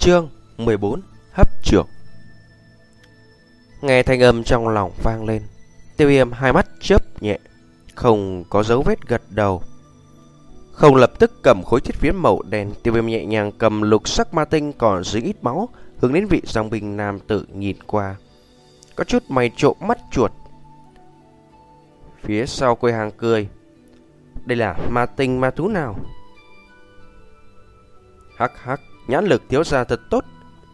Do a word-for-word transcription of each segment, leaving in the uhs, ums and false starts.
Chương mười bốn. Hấp trưởng. Nghe thanh âm trong lòng vang lên, Tiêu Viêm hai mắt chớp nhẹ, không có dấu vết gật đầu. Không lập tức cầm khối thiết phiến màu đen, Tiêu Viêm nhẹ nhàng cầm lục sắc ma tinh còn dính ít máu, hướng đến vị dòng binh nam tử nhìn qua, có chút mày trộm mắt chuột. Phía sau quầy hàng cười: đây là ma tinh ma thú nào? Hắc hắc, nhãn lực thiếu gia thật tốt.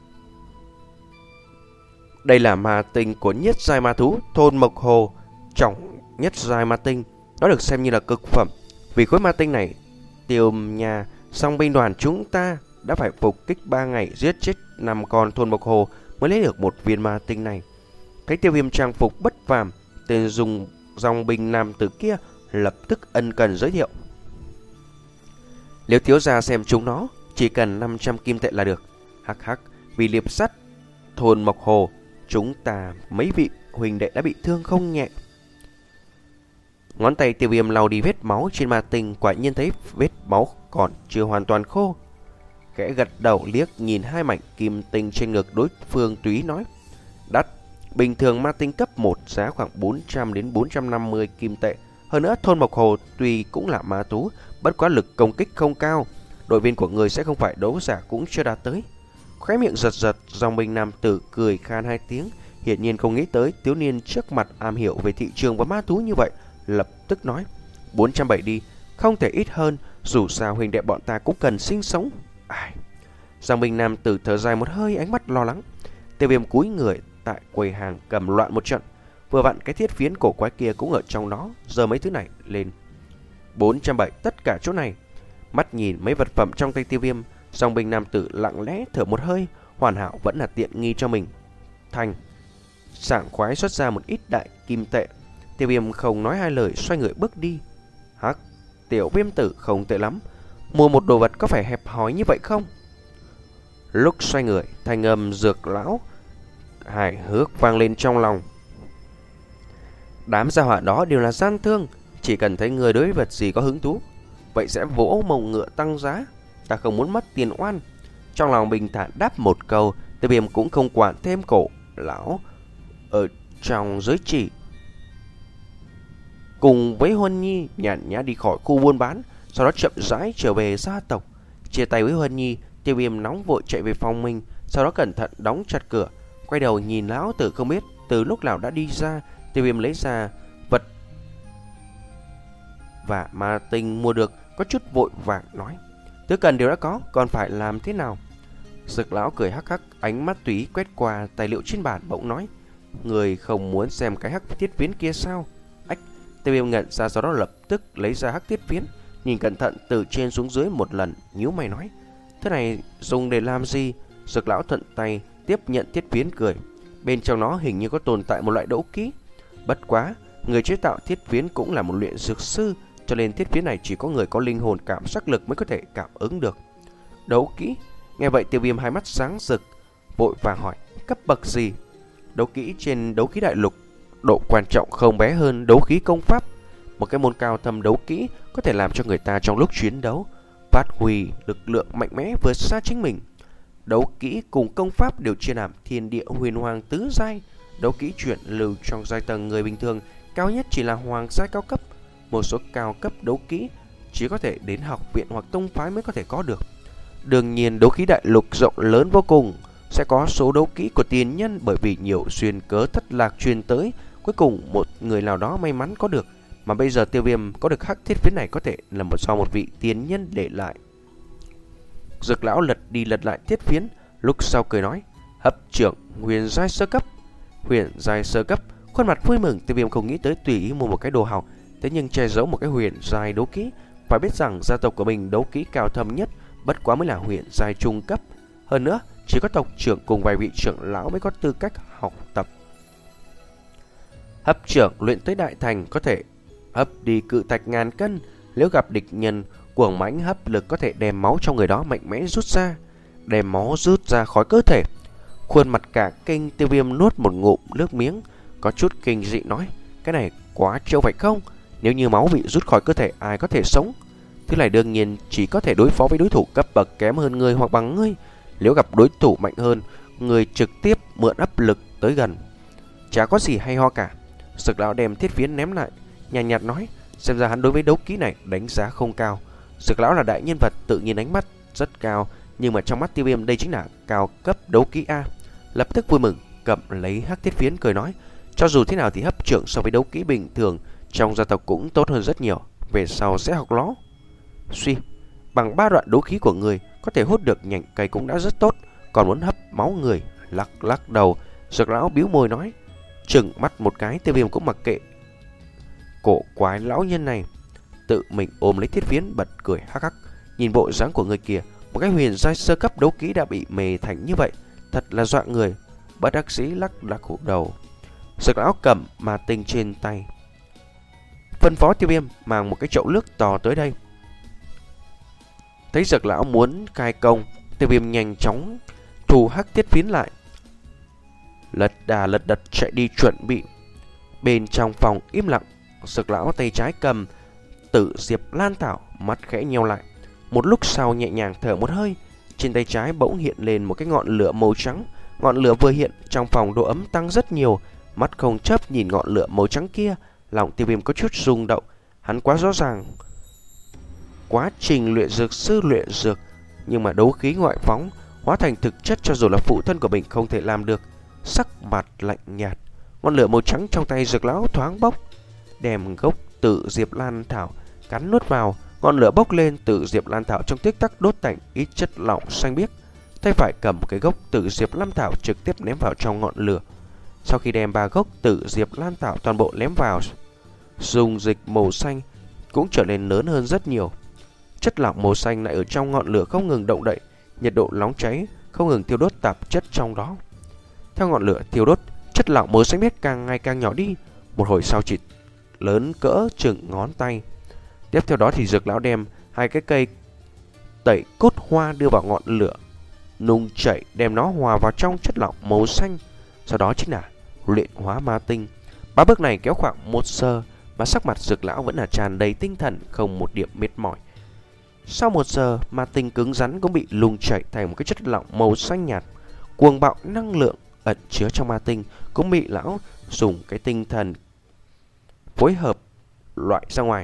Đây là ma tinh của nhất giai ma thú thôn Mộc Hồ, trọng nhất giai ma tinh, nó được xem như là cực phẩm. Vì khối ma tinh này, Tiêu nhà song binh đoàn chúng ta đã phải phục kích ba ngày, giết chết năm con thôn Mộc Hồ mới lấy được một viên ma tinh này. Thấy Tiêu Viêm trang phục bất phàm, tên dùng dòng binh nam tử kia lập tức ân cần giới thiệu: nếu thiếu gia xem chúng nó, chỉ cần năm trăm kim tệ là được. Hắc hắc, vì liệp sắt thôn Mộc Hồ, chúng ta mấy vị huynh đệ đã bị thương không nhẹ. Ngón tay Tiêu Viêm lau đi vết máu trên ma tinh, quả nhiên thấy vết máu còn chưa hoàn toàn khô. Khẽ gật đầu liếc nhìn hai mảnh kim tinh trên ngực đối phương, túy nói: đắt, bình thường ma tinh cấp một giá khoảng bốn trăm đến bốn trăm năm mươi kim tệ. Hơn nữa thôn Mộc Hồ tuy cũng là ma thú, bất quá lực công kích không cao, đội viên của người sẽ không phải đấu giả cũng chưa đạt tới. Khóe miệng giật giật, dòng binh nam tử cười khan hai tiếng, hiển nhiên không nghĩ tới thiếu niên trước mặt am hiểu về thị trường và ma thú như vậy, lập tức nói: bốn trăm bảy đi, không thể ít hơn, dù sao huynh đệ bọn ta cũng cần sinh sống. Ai... Dòng binh nam tử thở dài một hơi, ánh mắt lo lắng. Tiêu Viêm cúi người tại quầy hàng cầm loạn một trận, vừa vặn cái thiết phiến cổ quái kia cũng ở trong đó, giờ mấy thứ này lên. Bốn trăm bảy tất cả chỗ này. Mắt nhìn mấy vật phẩm trong tay Tiêu Viêm, dòng binh nam tử lặng lẽ thở một hơi, hoàn hảo vẫn là tiện nghi cho mình. Thành sảng khoái xuất ra một ít đại kim tệ. Tiêu Viêm không nói hai lời, xoay người bước đi. Hắc, tiểu Viêm tử không tệ lắm, mua một đồ vật có phải hẹp hòi như vậy không? Lúc xoay người, thanh âm Dược lão hài hước vang lên trong lòng. Đám gia hỏa đó đều là gian thương, chỉ cần thấy người đối vật gì có hứng thú, vậy sẽ vỗ mông ngựa tăng giá. Ta không muốn mất tiền oan. Trong lòng bình thản đáp một câu, Tiêu Viêm cũng không quản thêm cổ lão ở trong giới chỉ. Cùng với Huân Nhi nhàn nhã đi khỏi khu buôn bán, sau đó chậm rãi trở về gia tộc. Chia tay với Huân Nhi, Tiêu Viêm nóng vội chạy về phòng mình, sau đó cẩn thận đóng chặt cửa, quay đầu nhìn lão tử không biết từ lúc nào đã đi ra. Tiêu Viêm lấy ra vật và ma tinh mua được, có chút vội vàng nói: thứ cần đều đã có, còn phải làm thế nào? Dược lão cười hắc hắc, ánh mắt tùy quét qua tài liệu trên bàn, bỗng nói: người không muốn xem cái hắc thiết phiến kia sao? Ách! Tiêu Viêm ngẩn ra, sau đó lập tức lấy ra hắc thiết phiến, nhìn cẩn thận từ trên xuống dưới một lần, nhíu mày nói: thế này dùng để làm gì? Dược lão thuận tay tiếp nhận thiết phiến, cười: bên trong nó hình như có tồn tại một loại đấu kỹ. Bất quá, người chế tạo thiết phiến cũng là một luyện dược sư, cho nên thiết phiến này chỉ có người có linh hồn cảm giác lực mới có thể cảm ứng được. Đấu kỹ? Nghe vậy Tiêu Viêm hai mắt sáng rực, vội vàng hỏi: cấp bậc gì? Đấu kỹ trên đấu khí đại lục, độ quan trọng không bé hơn đấu khí công pháp. Một cái môn cao thâm đấu kỹ có thể làm cho người ta trong lúc chiến đấu phát huy lực lượng mạnh mẽ vượt xa chính mình. Đấu kỹ cùng công pháp đều chia làm thiên địa huyền hoàng tứ giai. Đấu kỹ chuyển lưu trong giai tầng người bình thường cao nhất chỉ là hoàng giai cao cấp. Một số cao cấp đấu kỹ chỉ có thể đến học viện hoặc tông phái mới có thể có được. Đương nhiên đấu khí đại lục rộng lớn vô cùng, sẽ có số đấu kỹ của tiền nhân, bởi vì nhiều xuyên cớ thất lạc truyền tới, cuối cùng một người nào đó may mắn có được. Mà bây giờ Tiêu Viêm có được hắc thiết phiến này có thể là một do một vị tiền nhân để lại. Dược lão lật đi lật lại thiết phiến, lúc sau cười nói: hấp trưởng huyền giai sơ cấp. Huyền giai sơ cấp. Khuôn mặt vui mừng, Tiêu Viêm không nghĩ tới tùy ý mua một cái đồ hào, thế nhưng che giấu một cái huyền giai đấu kỹ. Phải biết rằng gia tộc của mình đấu kỹ cao thâm nhất bất quá mới là huyền giai trung cấp. Hơn nữa, chỉ có tộc trưởng cùng vài vị trưởng lão mới có tư cách học tập. Hấp trưởng luyện tới đại thành có thể hấp đi cự thạch ngàn cân. Nếu gặp địch nhân cuồng mãnh, hấp lực có thể đem máu trong người đó mạnh mẽ rút ra, đem máu rút ra khỏi cơ thể. Khuôn mặt cả kinh, Tiêu Viêm nuốt một ngụm nước miếng, có chút kinh dị nói: cái này quá trâu phải không? Nếu như máu bị rút khỏi cơ thể, ai có thể sống? Thứ này đương nhiên chỉ có thể đối phó với đối thủ cấp bậc kém hơn ngươi hoặc bằng ngươi. Nếu gặp đối thủ mạnh hơn, người trực tiếp mượn áp lực tới gần. Chả có gì hay ho cả. Dược lão đem thiết phiến ném lại, nhàn nhạt nói, xem ra hắn đối với đấu kỹ này đánh giá không cao. Dược lão là đại nhân vật, tự nhiên ánh mắt rất cao, nhưng mà trong mắt Tiêu Viêm đây chính là cao cấp đấu kỹ A. Lập tức vui mừng, cầm lấy hắc thiết phiến cười nói, cho dù thế nào thì hấp trưởng so với đấu kỹ bình thường trong gia tộc cũng tốt hơn rất nhiều, về sau sẽ học nó. Suy, bằng ba đoạn đấu khí của người có thể hút được nhành cây cũng đã rất tốt, còn muốn hấp máu người. Lắc lắc đầu, Dược lão bĩu môi nói, chừng mắt một cái. Tiêu Viêm cũng mặc kệ cổ quái lão nhân này, tự mình ôm lấy thiết phiến bật cười hắc hắc. Nhìn bộ dáng của người kia, một cái huyền giai sơ cấp đấu kỹ đã bị mề thành như vậy, thật là dọa người. Bất đắc dĩ lắc lắc hụ đầu. Dược lão cầm ma tinh trên tay, phân phó Tiêu Viêm mang một cái chậu nước to tới đây. Thấy Dược lão muốn cai công, Tiêu Viêm nhanh chóng thu hắc thiết phiến lại, lật đà lật đật chạy đi chuẩn bị. Bên trong phòng im lặng. Dược lão tay trái cầm Tử Diệp Lan Thảo, mắt khẽ nheo lại. Một lúc sau nhẹ nhàng thở một hơi, trên tay trái bỗng hiện lên một cái ngọn lửa màu trắng. Ngọn lửa vừa hiện, trong phòng độ ấm tăng rất nhiều. Mắt không chớp nhìn ngọn lửa màu trắng kia, lòng Tiêu Viêm có chút rung động. Hắn quá rõ ràng quá trình luyện dược sư luyện dược, nhưng mà đấu khí ngoại phóng hóa thành thực chất, cho dù là phụ thân của mình không thể làm được. Sắc mặt lạnh nhạt, ngọn lửa màu trắng trong tay Dược lão thoáng bốc, đem gốc Tử Diệp Lan Thảo cắn nuốt vào. Ngọn lửa bốc lên, Tử Diệp Lan Thảo trong tích tắc đốt thành ít chất lỏng xanh biếc. Tay phải cầm một cái gốc Tử Diệp Lan Thảo trực tiếp ném vào trong ngọn lửa. Sau khi đem ba gốc Tử Diệp Lan Thảo toàn bộ ném vào, dung dịch màu xanh cũng trở nên lớn hơn rất nhiều. Chất lỏng màu xanh lại ở trong ngọn lửa không ngừng động đậy, nhiệt độ nóng cháy không ngừng thiêu đốt tạp chất trong đó. Theo ngọn lửa thiêu đốt, chất lỏng màu xanh biếc càng ngày càng nhỏ đi, một hồi sau chỉ lớn cỡ chừng ngón tay. Tiếp theo đó thì Dược lão đem hai cái cây tẩy cốt hoa đưa vào ngọn lửa, nung chảy đem nó hòa vào trong chất lỏng màu xanh. Sau đó chính là luyện hóa ma tinh. Ba bước này kéo khoảng một giờ, mà sắc mặt Dược lão vẫn là tràn đầy tinh thần, không một điểm mệt mỏi. Sau một giờ, ma tinh cứng rắn cũng bị nung chảy thành một cái chất lỏng màu xanh nhạt. Cuồng bạo năng lượng ẩn chứa trong ma tinh cũng bị lão dùng cái tinh thần phối hợp loại ra ngoài.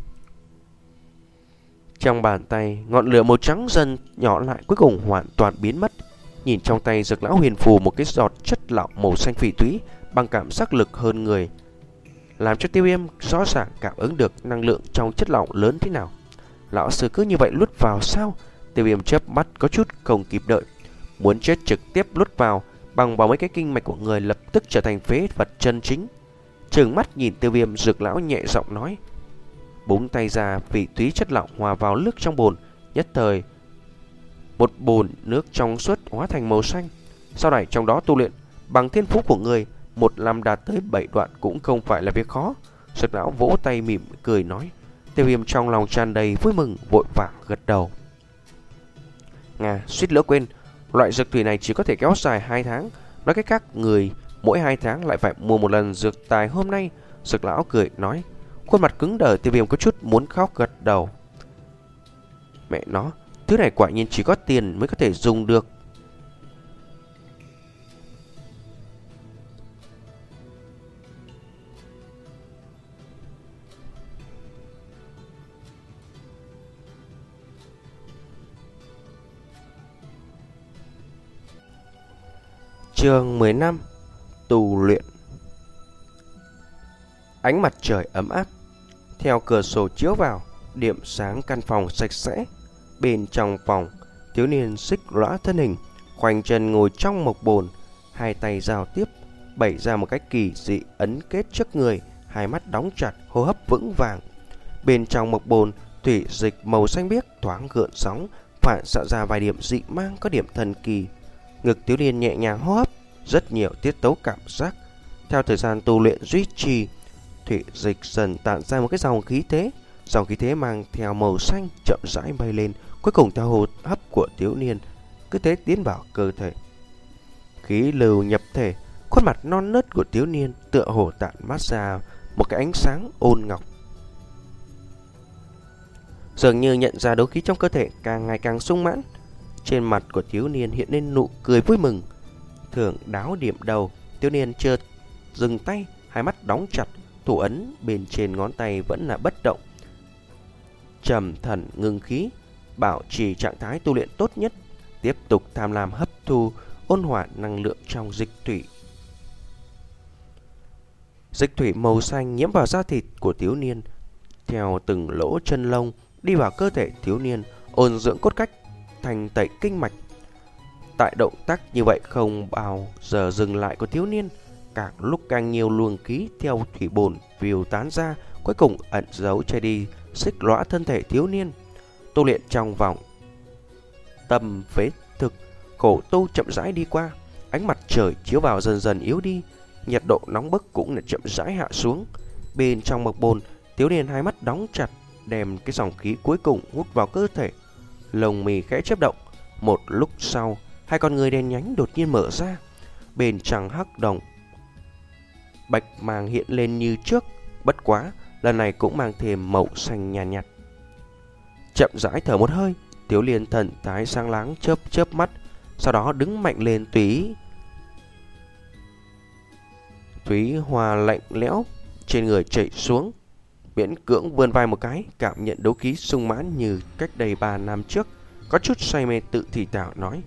Trong bàn tay, ngọn lửa màu trắng dần nhỏ lại, cuối cùng hoàn toàn biến mất. Nhìn trong tay Dược lão huyền phù một cái giọt chất lỏng màu xanh phỉ thúy bằng cảm giác lực hơn người, làm cho Tiêu Viêm rõ ràng cảm ứng được năng lượng trong chất lỏng lớn thế nào. Lão sư cứ như vậy luốt vào sao? Tiêu Viêm chớp mắt có chút không kịp đợi, muốn chết trực tiếp luốt vào, bằng vào mấy cái kinh mạch của người lập tức trở thành phế vật chân chính. Trừng mắt nhìn Tiêu Viêm, Dược lão nhẹ giọng nói, búng tay ra, phỉ thúy chất lỏng hòa vào nước trong bồn, nhất thời một bồn nước trong suốt hóa thành màu xanh. Sau này trong đó tu luyện bằng thiên phú của người, một năm đạt tới bảy đoạn cũng không phải là việc khó. Dược lão vỗ tay mỉm cười nói. Tiêu Viêm trong lòng tràn đầy vui mừng, vội vàng gật đầu. Nga, suýt lỡ quên, loại dược thủy này chỉ có thể kéo dài hai tháng. Nói cách khác, người mỗi hai tháng lại phải mua một lần dược tài hôm nay. Dược lão cười nói. Khuôn mặt cứng đờ, Tiêu Viêm có chút muốn khóc, gật đầu. Mẹ nó, thứ này quả nhiên chỉ có tiền mới có thể dùng được. Chương mười lăm. Tu luyện. Ánh mặt trời ấm áp theo cửa sổ chiếu vào, điểm sáng căn phòng sạch sẽ. Bên trong phòng, thiếu niên xích lõa thân hình, khoanh chân ngồi trong mộc bồn, hai tay giao tiếp, bày ra một cái kỳ dị ấn kết trước người, hai mắt đóng chặt, hô hấp vững vàng. Bên trong mộc bồn, thủy dịch màu xanh biếc thoáng gợn sóng, phản xạ ra vài điểm dị mang có điểm thần kỳ. Ngực thiếu niên nhẹ nhàng hô hấp, rất nhiều tiết tấu cảm giác. Theo thời gian tu luyện duy trì, thủy dịch dần tản ra một cái dòng khí thế. Dòng khí thế mang theo màu xanh chậm rãi bay lên, cuối cùng theo hô hấp của thiếu niên cứ thế tiến vào cơ thể. Khí lưu nhập thể, khuôn mặt non nớt của thiếu niên tựa hồ tản mát ra một cái ánh sáng ôn ngọc. Dường như nhận ra đấu khí trong cơ thể càng ngày càng sung mãn. Trên mặt của thiếu niên hiện lên nụ cười vui mừng. Thưởng đáo điểm đầu, thiếu niên chợt dừng tay, hai mắt đóng chặt, thủ ấn bên trên ngón tay vẫn là bất động. Trầm thần ngưng khí, bảo trì trạng thái tu luyện tốt nhất, tiếp tục tham lam hấp thu ôn hòa năng lượng trong dịch thủy. Dịch thủy màu xanh nhiễm vào da thịt của thiếu niên, theo từng lỗ chân lông đi vào cơ thể thiếu niên, ôn dưỡng cốt cách, thành tẩy kinh mạch. Tại động tác như vậy không bao giờ dừng lại của thiếu niên, càng lúc càng nhiều luồng khí theo thủy bồn phiêu tán ra, cuối cùng ẩn giấu che đi xích lõa thân thể thiếu niên. Tu luyện trong vòng tâm phế thực, khổ tu chậm rãi đi qua, ánh mặt trời chiếu vào dần dần yếu đi, nhiệt độ nóng bức cũng là chậm rãi hạ xuống. Bên trong mộc bồn, thiếu niên hai mắt đóng chặt, đem cái dòng khí cuối cùng hút vào cơ thể. Lồng mì khẽ chớp động, một lúc sau, hai con người đen nhánh đột nhiên mở ra. Bên trong hắc đồng bạch màng hiện lên như trước, bất quá lần này cũng mang thêm màu xanh nhàn nhạt, nhạt. Chậm rãi thở một hơi, thiếu niên thần thái sáng láng chớp chớp mắt, sau đó đứng mạnh lên. Túy Túy hoa lạnh lẽo trên người chảy xuống, miễn cưỡng vươn vai một cái, cảm nhận đấu khí sung mãn như cách đây ba năm trước, có chút say mê tự thì thào nói: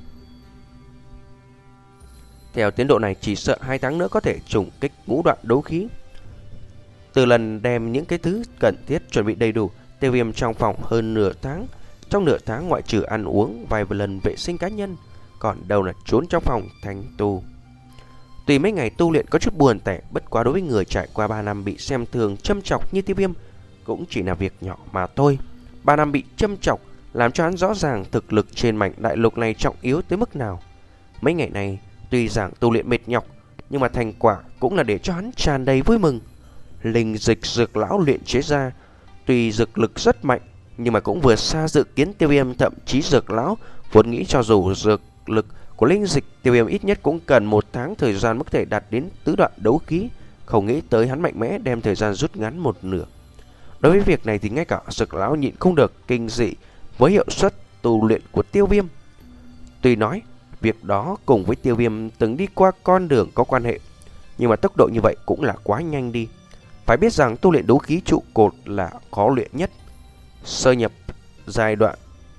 theo tiến độ này chỉ sợ hai tháng nữa có thể trùng kích ngũ đoạn đấu khí. Từ lần đem những cái thứ cần thiết chuẩn bị đầy đủ, Tiêu Viêm trong phòng hơn nửa tháng. Trong nửa tháng ngoại trừ ăn uống vài lần vệ sinh cá nhân, còn đâu là trốn trong phòng thành tu. Tuy mấy ngày tu luyện có chút buồn tẻ, bất quá đối với người trải qua ba năm bị xem thường châm chọc như Tiêu Viêm cũng chỉ là việc nhỏ mà thôi. Ba năm bị châm chọc làm cho hắn rõ ràng thực lực trên mảnh đại lục này trọng yếu tới mức nào. Mấy ngày này tuy rằng tu luyện mệt nhọc, nhưng mà thành quả cũng là để cho hắn tràn đầy vui mừng. Linh dịch dược lão luyện chế ra tuy dược lực rất mạnh, nhưng mà cũng vượt xa dự kiến Tiêu Viêm. Thậm chí dược lão vốn nghĩ cho dù dược lực của linh dịch Tiêu Viêm ít nhất cũng cần một tháng thời gian mới có thể đạt đến tứ đoạn đấu khí, không nghĩ tới hắn mạnh mẽ đem thời gian rút ngắn một nửa. Đối với việc này thì ngay cả dược lão nhịn không được kinh dị với hiệu suất tu luyện của Tiêu Viêm. Tuy nói việc đó cùng với Tiêu Viêm từng đi qua con đường có quan hệ, nhưng mà tốc độ như vậy cũng là quá nhanh đi. Phải biết rằng tu luyện đấu khí trụ cột là khó luyện nhất. Sơ nhập giai đoạn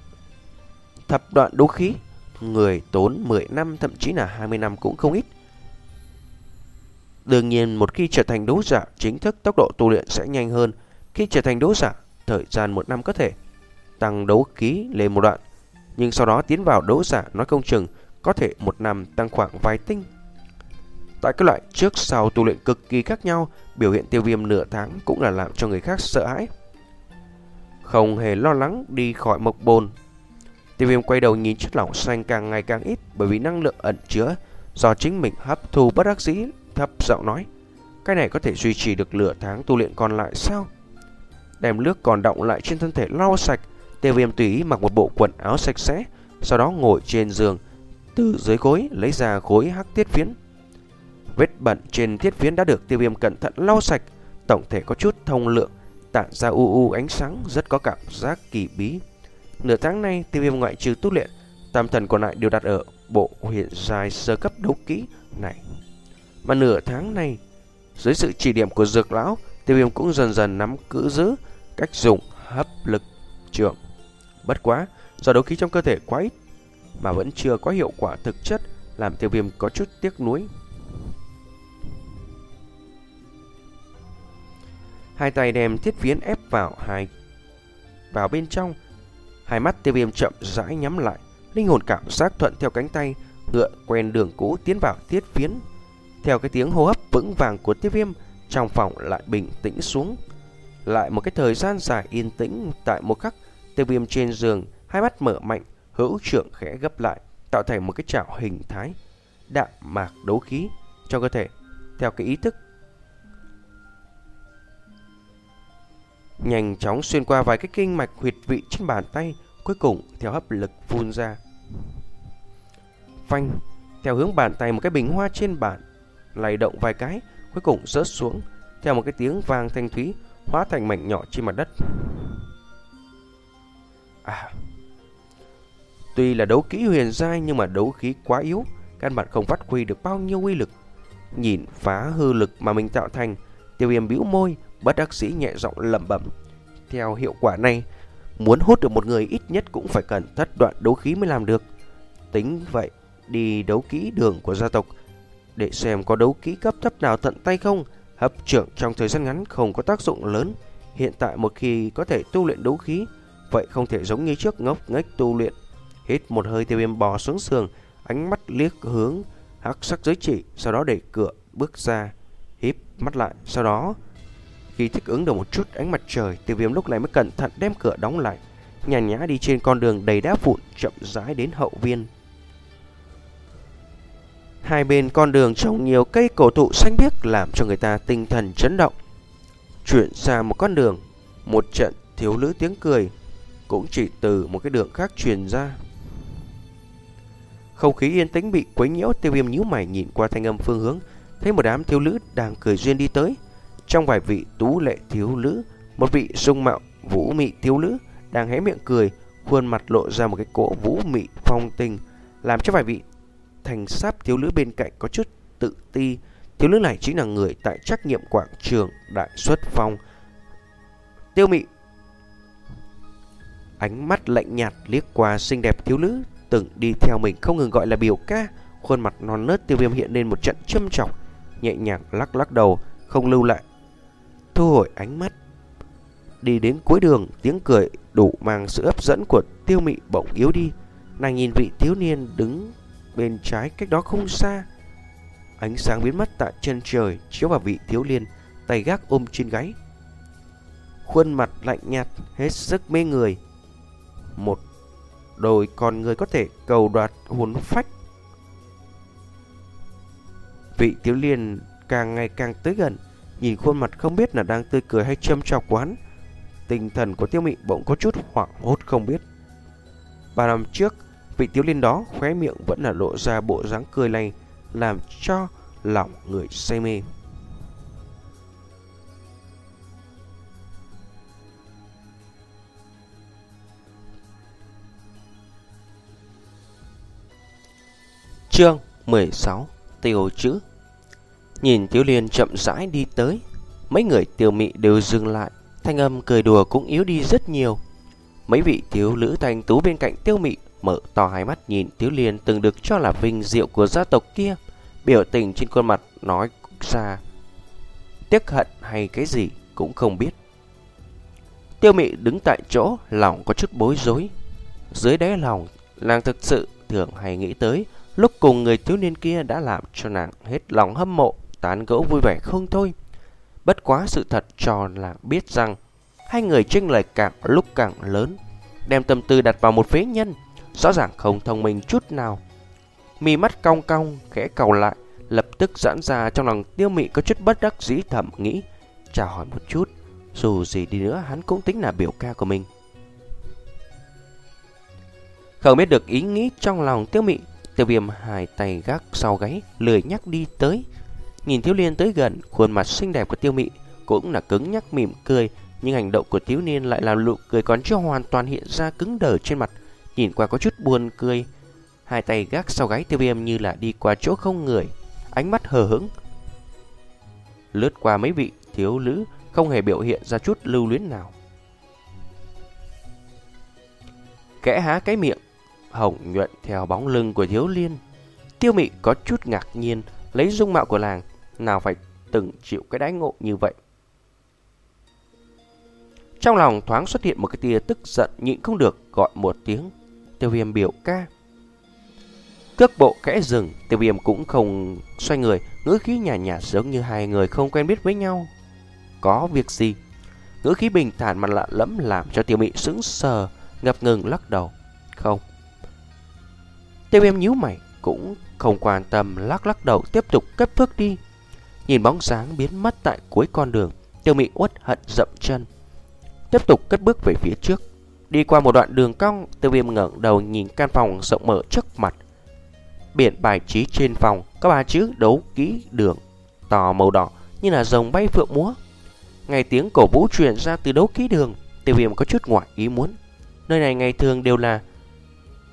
thập đoạn đấu khí, người tốn mười năm thậm chí là hai mươi năm cũng không ít. Đương nhiên một khi trở thành đấu giả chính thức, tốc độ tu luyện sẽ nhanh hơn. Khi trở thành đấu giả, thời gian một năm có thể tăng đấu khí lên một đoạn, nhưng sau đó tiến vào đấu giả nói không chừng có thể một năm tăng khoảng vài tinh. Tại các loại trước sau tu luyện cực kỳ khác nhau, biểu hiện Tiêu Viêm nửa tháng cũng là làm cho người khác sợ hãi. Không hề lo lắng đi khỏi mộc bồn, Tiêu Viêm quay đầu nhìn chất lỏng xanh càng ngày càng ít, bởi vì năng lượng ẩn chứa do chính mình hấp thu bất đắc dĩ, thấp giọng nói: cái này có thể duy trì được nửa tháng tu luyện còn lại sao? Đem nước còn đọng lại trên thân thể lau sạch, Tiêu Viêm tùy ý mặc một bộ quần áo sạch sẽ, sau đó ngồi trên giường, từ dưới gối lấy ra khối hắc thiết phiến. Vết bẩn trên thiết phiến đã được Tiêu Viêm cẩn thận lau sạch, tổng thể có chút thông lượng, tản ra u u ánh sáng, rất có cảm giác kỳ bí. Nửa tháng nay, Tiêu Viêm ngoại trừ tu luyện, tam thần còn lại đều đặt ở bộ huyền giai sơ cấp đấu kỹ này. Mà nửa tháng này, dưới sự chỉ điểm của dược lão, Tiêu Viêm cũng dần dần nắm giữ giữ cách dùng hấp lực trường. Bất quá, do đấu khí trong cơ thể quá ít mà vẫn chưa có hiệu quả thực chất, làm Tiêu Viêm có chút tiếc nuối. Hai tay đem thiết phiến ép vào hai vào bên trong, hai mắt Tiêu Viêm chậm rãi nhắm lại, linh hồn cảm giác thuận theo cánh tay ngựa quen đường cũ tiến vào thiết phiến. Theo cái tiếng hô hấp vững vàng của Tiêu Viêm, trong phòng lại bình tĩnh xuống. Lại một cái thời gian dài yên tĩnh. Tại một khắc, Tiêu Viêm trên giường, hai mắt mở mạnh, hữu trưởng khẽ gấp lại, tạo thành một cái chảo hình thái đạm mạc đấu khí trong cơ thể. Theo cái ý thức nhanh chóng xuyên qua vài cái kinh mạch huyệt vị trên bàn tay, cuối cùng theo hấp lực phun ra. Phanh, theo hướng bàn tay một cái bình hoa trên bàn lay động vài cái, cuối cùng rớt xuống, theo một cái tiếng vang thanh thúy, hóa thành mảnh nhỏ trên mặt đất. À, Tuy là đấu kỹ huyền giai nhưng mà đấu khí quá yếu, căn bản không phát huy được bao nhiêu uy lực. Nhìn phá hư lực mà mình tạo thành, Tiêu Viêm bĩu môi, bất đắc dĩ nhẹ giọng lẩm bẩm. Theo hiệu quả này, muốn hút được một người ít nhất cũng phải cần thất đoạn đấu khí mới làm được. Tính vậy, đi đấu kỹ đường của gia tộc để xem có đấu kỹ cấp thấp nào tận tay không. Hấp trưởng trong thời gian ngắn không có tác dụng lớn. Hiện tại một khi có thể tu luyện đấu khí, vậy không thể giống như trước ngốc nghếch tu luyện. Hít một hơi, Tiêu Viêm bò xuống giường, ánh mắt liếc hướng hắc sắc giới chỉ, sau đó đẩy cửa bước ra, híp mắt lại. Sau đó khi thích ứng được một chút ánh mặt trời, Tiêu Viêm lúc này mới cẩn thận đem cửa đóng lại, nhàn nhã đi trên con đường đầy đá vụn, chậm rãi đến hậu viên. Hai bên con đường trồng nhiều cây cổ thụ xanh biếc làm cho người ta tinh thần chấn động. Chuyển sang một con đường, một trận thiếu nữ tiếng cười cũng chỉ từ một cái đường khác truyền ra. Không khí yên tĩnh bị quấy nhiễu, Tiêu Viêm nhíu mày nhìn qua thanh âm phương hướng, thấy một đám thiếu nữ đang cười duyên đi tới. Trong vài vị tú lệ thiếu nữ, một vị dung mạo vũ mị thiếu nữ đang hé miệng cười, khuôn mặt lộ ra một cái cỗ vũ mị phong tình, làm cho vài vị thành sáp thiếu nữ bên cạnh có chút tự ti. Thiếu nữ này chính là người tại trắc nghiệm quảng trường Đại Xuất Phong, Tiêu Mị. Ánh mắt lạnh nhạt liếc qua xinh đẹp thiếu nữ từng đi theo mình không ngừng gọi là biểu ca, khuôn mặt non nớt. Tiêu Viêm hiện lên một trận châm chọc, nhẹ nhàng lắc lắc đầu, không lưu lại, thu hồi ánh mắt. Đi đến cuối đường, tiếng cười đủ mang sự hấp dẫn của Tiêu Mị bỗng yếu đi. Nàng nhìn vị thiếu niên đứng bên trái cách đó không xa. Ánh sáng biến mất tại chân trời, chiếu vào vị thiếu niên tay gác ôm trên gáy, khuôn mặt lạnh nhạt hết sức mê người. Một đôi con người có thể cầu đoạt hồn phách. Vị thiếu niên càng ngày càng tới gần, nhìn khuôn mặt không biết là đang tươi cười hay châm chọc quán. Tinh thần của Tiêu Mị bỗng có chút hoảng hốt không biết. Ba năm trước, vị thiếu niên đó khóe miệng vẫn là lộ ra bộ dáng cười lành, làm cho lòng người say mê. Chương mười sáu. Tiêu chữ. Nhìn thiếu niên chậm rãi đi tới, mấy người Tiêu Mị đều dừng lại, thanh âm cười đùa cũng yếu đi rất nhiều. Mấy vị thiếu nữ thanh tú bên cạnh Tiêu Mị mở to hai mắt nhìn thiếu niên từng được cho là vinh diệu của gia tộc kia, biểu tình trên khuôn mặt nói ra tiếc hận hay cái gì cũng không biết. Tiêu Mị đứng tại chỗ, lòng có chút bối rối. Dưới đáy lòng, nàng thực sự thường hay nghĩ tới lúc cùng người thiếu niên kia đã làm cho nàng hết lòng hâm mộ, tán gẫu vui vẻ không thôi. Bất quá sự thật cho nàng biết rằng hai người chênh lệch càng lúc càng lớn, đem tâm tư đặt vào một phế nhân, rõ ràng không thông minh chút nào. Mi mắt cong cong khẽ cau lại, lập tức giãn ra. Trong lòng Tiêu Mị có chút bất đắc dĩ thầm nghĩ, chào hỏi một chút, dù gì đi nữa hắn cũng tính là biểu ca của mình. Không biết được ý nghĩ trong lòng Tiêu Mị, Tiêu Viêm hai tay gác sau gáy, lười nhắc đi tới. Nhìn thiếu niên tới gần, khuôn mặt xinh đẹp của Tiêu Mị cũng là cứng nhắc mỉm cười, nhưng hành động của thiếu niên lại làm nụ cười còn chưa hoàn toàn hiện ra cứng đờ trên mặt, nhìn qua có chút buồn cười. Hai tay gác sau gáy, Tiêu Viêm như là đi qua chỗ không người, ánh mắt hờ hững lướt qua mấy vị thiếu nữ, không hề biểu hiện ra chút lưu luyến nào. Kẽ há cái miệng hồng nhuận theo bóng lưng của thiếu niên, Tiêu Mị có chút ngạc nhiên, lấy dung mạo của nàng nào phải từng chịu cái đãi ngộ như vậy. Trong lòng thoáng xuất hiện một cái tia tức giận, nhịn không được gọi một tiếng Tiêu Viêm biểu ca. Cước bộ khẽ dừng, Tiêu Viêm cũng không xoay người, ngữ khí nhàn nhạt giống như hai người không quen biết với nhau. Có việc gì? Ngữ khí bình thản mà lạ lẫm làm cho Tiêu Mị sững sờ, ngập ngừng lắc đầu. Không. Tiêu Viêm nhíu mày cũng không quan tâm, lắc lắc đầu tiếp tục cất bước đi. Nhìn bóng dáng biến mất tại cuối con đường, Tiêu Mị uất hận dậm chân, tiếp tục cất bước về phía trước. Đi qua một đoạn đường cong, Tiêu Viêm ngẩng đầu nhìn căn phòng rộng mở trước mặt. Biển bài trí trên phòng có ba chữ đấu kỹ đường to màu đỏ như là rồng bay phượng múa. Nghe tiếng cổ vũ truyền ra từ đấu kỹ đường, Tiêu Viêm có chút ngoại ý muốn. Nơi này ngày thường đều là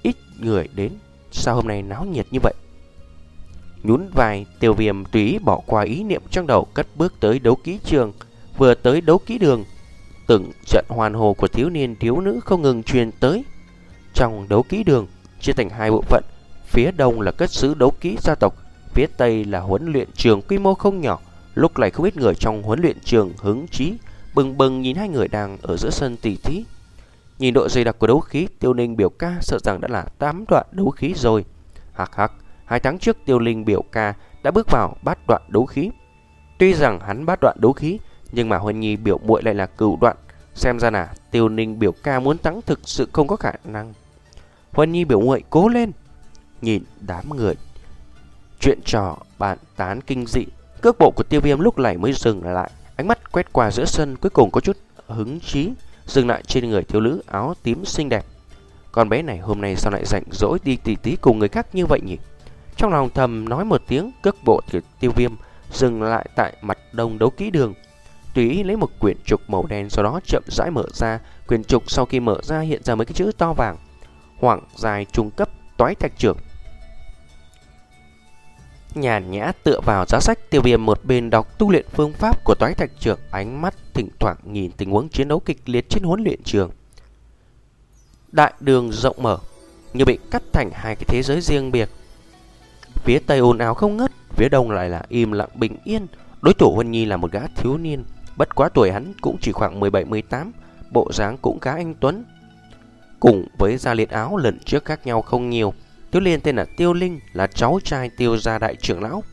ít người đến, sao hôm nay náo nhiệt như vậy? Nhún vai, Tiêu Viêm tùy ý bỏ qua ý niệm trong đầu, cất bước tới đấu kỹ trường. Vừa tới đấu kỹ đường, từng trận hoàn hồ của thiếu niên thiếu nữ không ngừng truyền tới. Trong đấu kỹ đường chia thành hai bộ phận, phía đông là cất giữ đấu kỹ gia tộc, phía tây là huấn luyện trường quy mô không nhỏ. Lúc này không ít người trong huấn luyện trường hứng chí bừng bừng nhìn hai người đang ở giữa sân tỉ thí. Nhìn độ dày đặc của đấu khí, Tiêu Ninh biểu ca sợ rằng đã là tám đoạn đấu khí rồi. Hắc hắc, hai tháng trước Tiêu Ninh biểu ca đã bước vào bát đoạn đấu khí. Tuy rằng hắn bát đoạn đấu khí, nhưng mà Huân Nhi biểu muội lại là cửu đoạn. Xem ra là Tiêu Ninh biểu ca muốn thắng thực sự không có khả năng. Huân Nhi biểu muội cố lên. Nhìn đám người chuyện trò bàn tán kinh dị, cước bộ của Tiêu Viêm lúc này mới dừng lại, ánh mắt quét qua giữa sân, cuối cùng có chút hứng chí dừng lại trên người thiếu nữ áo tím xinh đẹp. Con bé này hôm nay sao lại rảnh rỗi đi tỉ thí cùng người khác như vậy nhỉ? Trong lòng thầm nói một tiếng, cước bộ của Tiêu Viêm dừng lại tại mặt đông đấu kỹ đường, tùy ý lấy một quyển trục màu đen, sau đó chậm rãi mở ra. Quyển trục sau khi mở ra hiện ra mấy cái chữ to vàng: Hoàng dài trung cấp toái thạch trưởng. Nhàn nhã tựa vào giá sách, Tiêu Viêm một bên đọc tu luyện phương pháp của toái thạch trưởng, ánh mắt thỉnh thoảng nhìn tình huống chiến đấu kịch liệt trên huấn luyện trường. Đại đường rộng mở, như bị cắt thành hai cái thế giới riêng biệt. Phía tây ồn ào không ngớt, phía đông lại là im lặng bình yên. Đối thủ Huân Nhi là một gã thiếu niên, bất quá tuổi hắn cũng chỉ khoảng mười bảy mười tám, bộ dáng cũng khá anh tuấn. Cùng với gia liệt áo lần trước khác nhau không nhiều, thiếu niên tên là Tiêu Linh, là cháu trai Tiêu gia đại trưởng lão.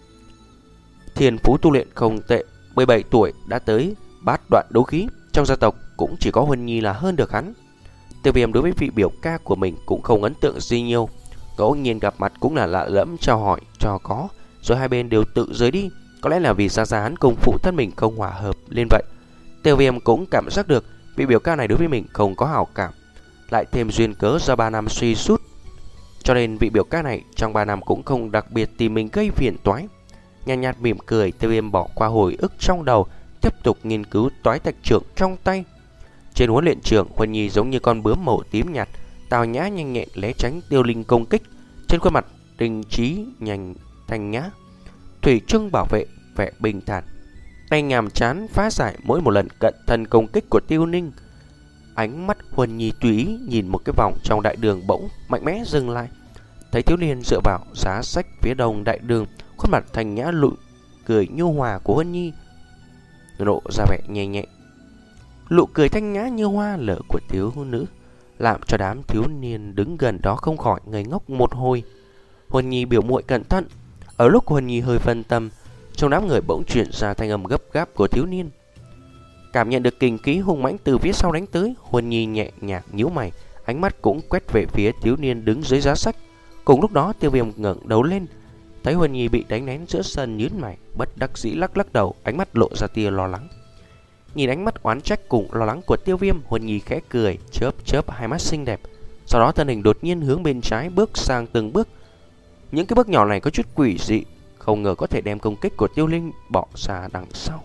Thiên phú tu luyện không tệ, mười bảy tuổi đã tới bát đoạn đấu khí, trong gia tộc cũng chỉ có Huân Nhi là hơn được hắn. Tiêu Viêm đối với vị biểu ca của mình cũng không ấn tượng gì nhiều, ngẫu nhiên gặp mặt cũng là lạ lẫm chào hỏi cho có, rồi hai bên đều tự rời đi. Có lẽ là vì Gia Gia hắn cùng phụ thân mình không hòa hợp lên vậy. Tiêu Viêm cũng cảm giác được vị biểu ca này đối với mình không có hảo cảm, lại thêm duyên cớ do ba năm suy sút, cho nên vị biểu ca này trong ba năm cũng không đặc biệt tìm mình gây phiền toái. Nhàn nhạt mỉm cười, Tiêu Viêm bỏ qua hồi ức trong đầu, tiếp tục nghiên cứu toái thạch trưởng trong tay. Trên huấn luyện trường, Huân Nhi giống như con bướm màu tím nhạt, tào nhã nhanh nhẹn né tránh Tiêu Linh công kích. Trên khuôn mặt đình trí nhanh thanh nhã, thủy chung bảo vệ vẻ bình thản, tay nhàm chán phá giải mỗi một lần cận thân công kích của Tiêu Ninh. Ánh mắt Huân Nhi tùy ý nhìn một cái vòng trong đại đường, bỗng mạnh mẽ dừng lại. Thấy thiếu niên dựa vào giá sách phía đông đại đường, khuôn mặt thanh nhã lụi cười nhu hòa của Huân Nhi lộ ra vẻ nhẹ nhẹ. Nụ cười thanh nhã như hoa lở của thiếu nữ làm cho đám thiếu niên đứng gần đó không khỏi ngây ngốc một hồi. Huân Nhi biểu muội cẩn thận. Ở lúc Huân Nhi hơi phân tâm, trong đám người bỗng chuyển ra thanh âm gấp gáp của thiếu niên. Cảm nhận được kình khí hung mãnh từ phía sau đánh tới, Huân Nhi nhẹ nhàng nhíu mày, ánh mắt cũng quét về phía thiếu niên đứng dưới giá sách. Cùng lúc đó, Tiêu Viêm ngẩng đầu lên, thấy Huân Nhi bị đánh lén giữa sân, nhướng mày, bất đắc dĩ lắc lắc đầu, ánh mắt lộ ra tia lo lắng. Nhìn ánh mắt oán trách cùng lo lắng của Tiêu Viêm, Huân Nhi khẽ cười, chớp chớp hai mắt xinh đẹp. Sau đó thân hình đột nhiên hướng bên trái bước sang từng bước. Những cái bước nhỏ này có chút quỷ dị, không ngờ có thể đem công kích của Tiêu Linh bỏ ra đằng sau.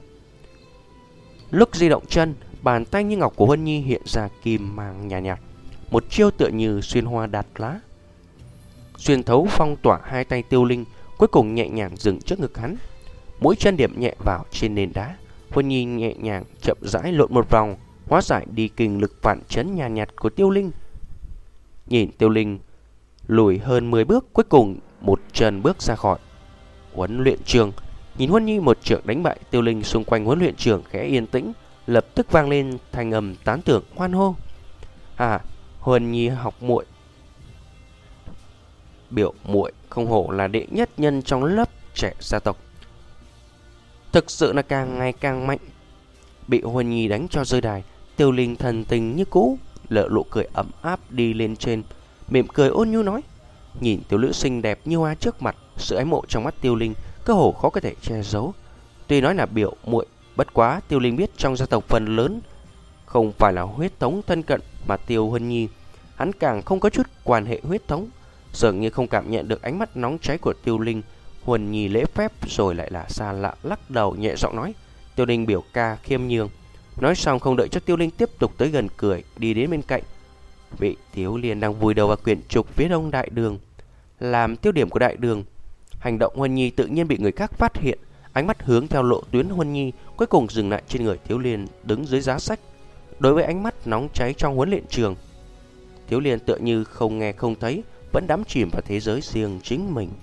Lúc di động chân, bàn tay như ngọc của Huân Nhi hiện ra kim mang nhạt nhạt, một chiêu tựa như xuyên hoa đạt lá, xuyên thấu phong tỏa hai tay Tiêu Linh, cuối cùng nhẹ nhàng dừng trước ngực hắn. Mũi chân điểm nhẹ vào trên nền đá, Huân Nhi nhẹ nhàng chậm rãi lộn một vòng, hóa giải đi kình lực phản chấn nhàn nhạt của Tiêu Linh. Nhìn Tiêu Linh lùi hơn mười bước, cuối cùng một chân bước ra khỏi huấn luyện trường. Nhìn Huân Nhi một trượng đánh bại Tiêu Linh, xung quanh huấn luyện trường khẽ yên tĩnh, lập tức vang lên thanh âm tán thưởng hoan hô. À, Huân Nhi học muội, biểu muội không hổ là đệ nhất nhân trong lớp trẻ gia tộc, thực sự là càng ngày càng mạnh. Bị Huân Nhi đánh cho rơi đài, Tiêu Linh thần tình như cũ, lợ nụ cười ấm áp đi lên trên, mỉm cười ôn nhu nói. Nhìn tiểu nữ xinh đẹp như hoa trước mặt, sự ái mộ trong mắt Tiêu Linh cơ hồ khó có thể che giấu. Tuy nói là biểu muội, bất quá Tiêu Linh biết trong gia tộc phần lớn không phải là huyết thống thân cận, mà Tiêu Huân Nhi hắn càng không có chút quan hệ huyết thống. Dường như không cảm nhận được ánh mắt nóng cháy của Tiêu Linh, Huân Nhi lễ phép rồi lại là xa lạ lắc đầu nhẹ giọng nói. Tiêu Linh biểu ca khiêm nhường. Nói xong không đợi cho Tiêu Linh tiếp tục tới gần, cười đi đến bên cạnh, Vị Tiếu Liên đang vùi đầu vào quyển trục phía đông đại đường, làm tiêu điểm của đại đường. Hành động Huân Nhi tự nhiên bị người khác phát hiện, ánh mắt hướng theo lộ tuyến Huân Nhi, cuối cùng dừng lại trên người Tiếu Liên đứng dưới giá sách. Đối với ánh mắt nóng cháy trong huấn luyện trường, Tiếu Liên tựa như không nghe không thấy, vẫn đắm chìm vào thế giới riêng chính mình.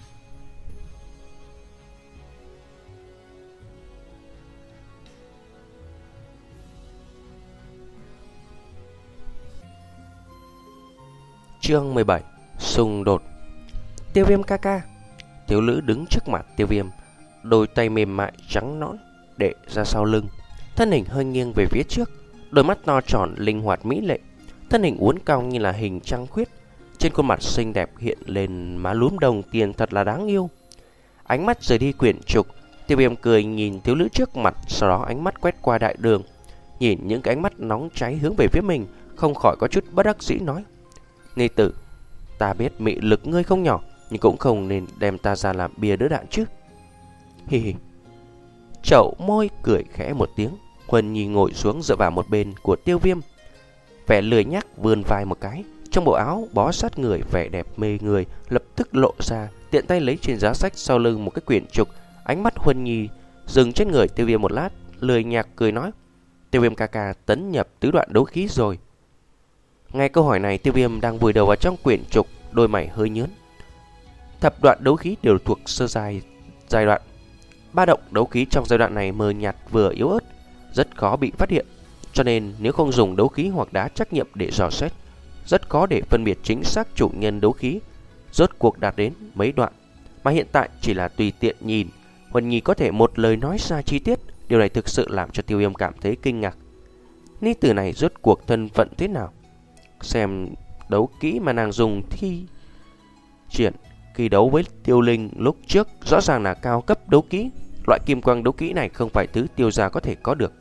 Chương mười bảy. Xung đột. Tiêu Viêm ca ca. Thiếu nữ đứng trước mặt Tiêu Viêm, đôi tay mềm mại trắng nõn để ra sau lưng, thân hình hơi nghiêng về phía trước, đôi mắt to tròn linh hoạt mỹ lệ, thân hình uốn cong như là hình trăng khuyết, trên khuôn mặt xinh đẹp hiện lên má lúm đồng tiền thật là đáng yêu. Ánh mắt rời đi quyển trục, Tiêu Viêm cười nhìn thiếu nữ trước mặt, sau đó ánh mắt quét qua đại đường, nhìn những cái ánh mắt nóng cháy hướng về phía mình, không khỏi có chút bất đắc dĩ nói: Ni tử, ta biết mị lực ngươi không nhỏ, nhưng cũng không nên đem ta ra làm bia đỡ đạn chứ. Hi hi. Chậu môi cười khẽ một tiếng, Huân Nhi ngồi xuống dựa vào một bên của Tiêu Viêm, vẻ lười nhác vươn vai một cái, trong bộ áo bó sát người vẻ đẹp mê người lập tức lộ ra, tiện tay lấy trên giá sách sau lưng một cái quyển trục. Ánh mắt Huân Nhi dừng trên người Tiêu Viêm một lát, lười nhác cười nói: Tiêu Viêm ca ca tấn nhập tứ đoạn đấu khí rồi. Nghe câu hỏi này, Tiêu Viêm đang vùi đầu vào trong quyển trục, đôi mày hơi nhướng. Thập đoạn đấu khí đều thuộc sơ giai giai đoạn. Ba động đấu khí trong giai đoạn này mờ nhạt vừa yếu ớt, rất khó bị phát hiện, cho nên nếu không dùng đấu khí hoặc đá trắc nghiệm để dò xét, rất khó để phân biệt chính xác chủ nhân đấu khí rốt cuộc đạt đến mấy đoạn. Mà hiện tại chỉ là tùy tiện nhìn, Huân Nhi có thể một lời nói ra chi tiết. Điều này thực sự làm cho Tiêu Viêm cảm thấy kinh ngạc. Ni tử này rốt cuộc thân phận thế nào? Xem đấu kỹ mà nàng dùng thi triển khi đấu với Tiêu Linh lúc trước rõ ràng là cao cấp đấu kỹ. Loại kim quang đấu kỹ này không phải thứ Tiêu gia có thể có được.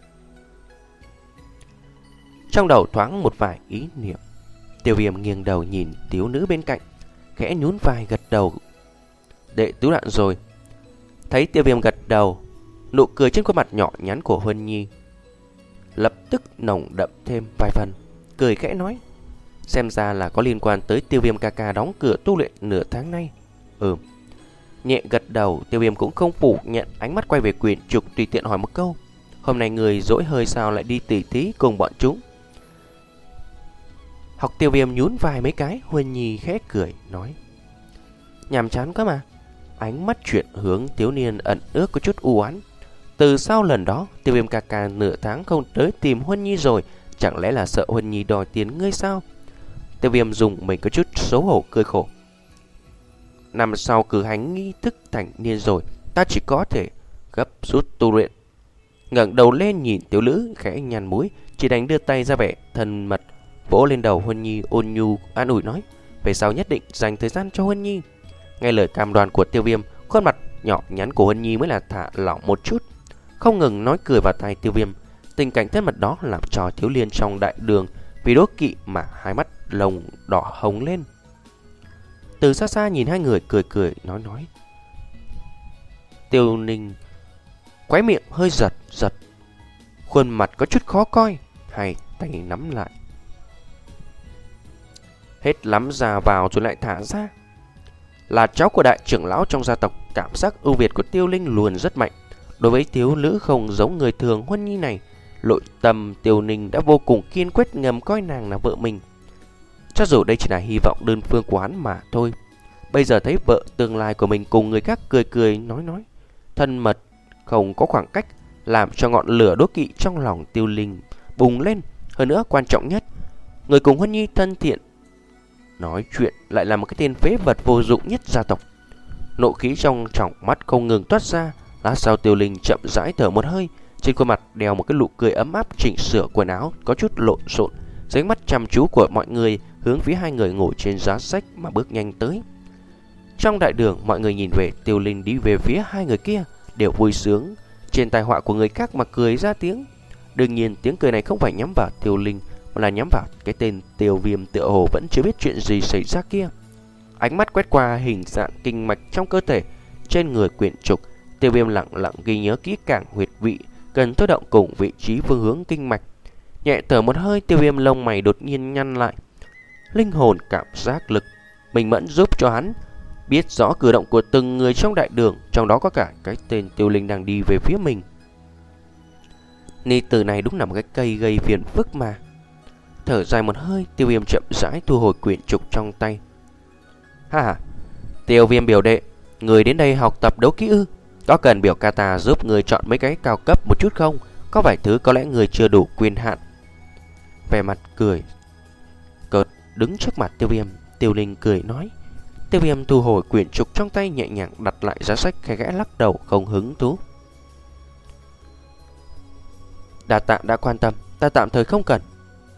Trong đầu thoáng một vài ý niệm, Tiêu Viêm nghiêng đầu nhìn thiếu nữ bên cạnh, khẽ nhún vai gật đầu. Đệ tứ đoạn rồi. Thấy Tiêu Viêm gật đầu, nụ cười trên khuôn mặt nhỏ nhắn của Huân Nhi lập tức nồng đậm thêm vài phần, cười khẽ nói: Xem ra là có liên quan tới Tiêu Viêm ca ca đóng cửa tu luyện nửa tháng nay. Ừ. Nhẹ gật đầu, Tiêu Viêm cũng không phủ nhận, ánh mắt quay về quyển trục tùy tiện hỏi một câu: Hôm nay người dỗi hơi sao lại đi tỉ thí cùng bọn chúng? Học Tiêu Viêm nhún vai mấy cái, Huân Nhi khẽ cười nói: Nhàm chán quá mà. Ánh mắt chuyển hướng thiếu niên ẩn ước có chút u oán. Từ sau lần đó, Tiêu Viêm ca ca nửa tháng không tới tìm Huân Nhi rồi, chẳng lẽ là sợ Huân Nhi đòi tiền ngươi sao? Tiêu Viêm dùng mình có chút xấu hổ cười khổ. Năm sau cử hành nghi thức thành niên rồi, ta chỉ có thể gấp rút tu luyện. Ngẩng đầu lên nhìn tiểu nữ khẽ nhăn mũi, chỉ đành đưa tay ra vẻ thân mật vỗ lên đầu Huân Nhi, ôn nhu an ủi nói: Về sau nhất định dành thời gian cho Huân Nhi. Nghe lời cam đoan của Tiêu Viêm, khuôn mặt nhỏ nhắn của Huân Nhi mới là thả lỏng một chút, không ngừng nói cười vào tai Tiêu Viêm. Tình cảnh thân mật đó làm cho Thiếu Liên trong đại đường vì đố kỵ mà hai mắt lồng đỏ hồng lên. Từ xa xa nhìn hai người cười cười nói nói, Tiêu Ninh khóe miệng hơi giật giật, khuôn mặt có chút khó coi, hai tay nắm lại. Hết lắm ra vào rồi lại thả ra. Là cháu của đại trưởng lão trong gia tộc, cảm giác ưu việt của Tiêu Linh luôn rất mạnh. Đối với thiếu nữ không giống người thường Huân Nhi này, nội tâm Tiêu Ninh đã vô cùng kiên quyết ngầm coi nàng là vợ mình. Cho dù đây chỉ là hy vọng đơn phương của hắn mà thôi. Bây giờ thấy vợ tương lai của mình cùng người khác cười cười nói nói, thân mật không có khoảng cách, làm cho ngọn lửa đố kỵ trong lòng Tiêu Linh bùng lên. Hơn nữa quan trọng nhất, người cùng Huân Nhi thân thiện nói chuyện lại là một cái tên phế vật vô dụng nhất gia tộc. Nộ khí trong tròng mắt không ngừng toát ra. Lát sau Tiêu Linh chậm rãi thở một hơi, trên khuôn mặt đeo một cái nụ cười ấm áp, chỉnh sửa quần áo có chút lộn xộn, dưới ánh mắt chăm chú của mọi người hướng phía hai người ngồi trên giá sách mà bước nhanh tới. Trong đại đường, mọi người nhìn về Tiêu Linh đi về phía hai người kia đều vui sướng, trên tai họa của người khác mà cười ra tiếng. Đương nhiên tiếng cười này không phải nhắm vào Tiêu Linh, mà là nhắm vào cái tên Tiêu Viêm tựa hồ vẫn chưa biết chuyện gì xảy ra kia. Ánh mắt quét qua hình dạng kinh mạch trong cơ thể trên người quyển trục, Tiêu Viêm lặng lặng ghi nhớ kỹ càng huyệt vị cần thôi động cùng vị trí phương hướng kinh mạch. Nhẹ thở một hơi, Tiêu Viêm lông mày đột nhiên nhăn lại. linh hồn cảm giác lực minh mẫn giúp cho hắn biết rõ cử động của từng người trong đại đường, trong đó có cả cái tên Tiêu Linh đang đi về phía mình. Ni tử này đúng là một cái cây gây phiền phức mà. Thở dài một hơi, Tiêu Viêm chậm rãi thu hồi quyển trục trong tay. Ha ha, Tiêu Viêm biểu đệ, người đến đây học tập đấu kỹ ư? Có cần biểu ca ta giúp người chọn mấy cái cao cấp một chút không? Có vài thứ có lẽ người chưa đủ quyền hạn. Vẻ mặt cười cợt đứng trước mặt Tiêu Viêm, Tiêu Linh cười nói. Tiêu Viêm thu hồi quyển trục trong tay, nhẹ nhàng đặt lại giá sách, khẽ khẽ lắc đầu không hứng thú. Đa tạ đã quan tâm, ta tạm thời không cần.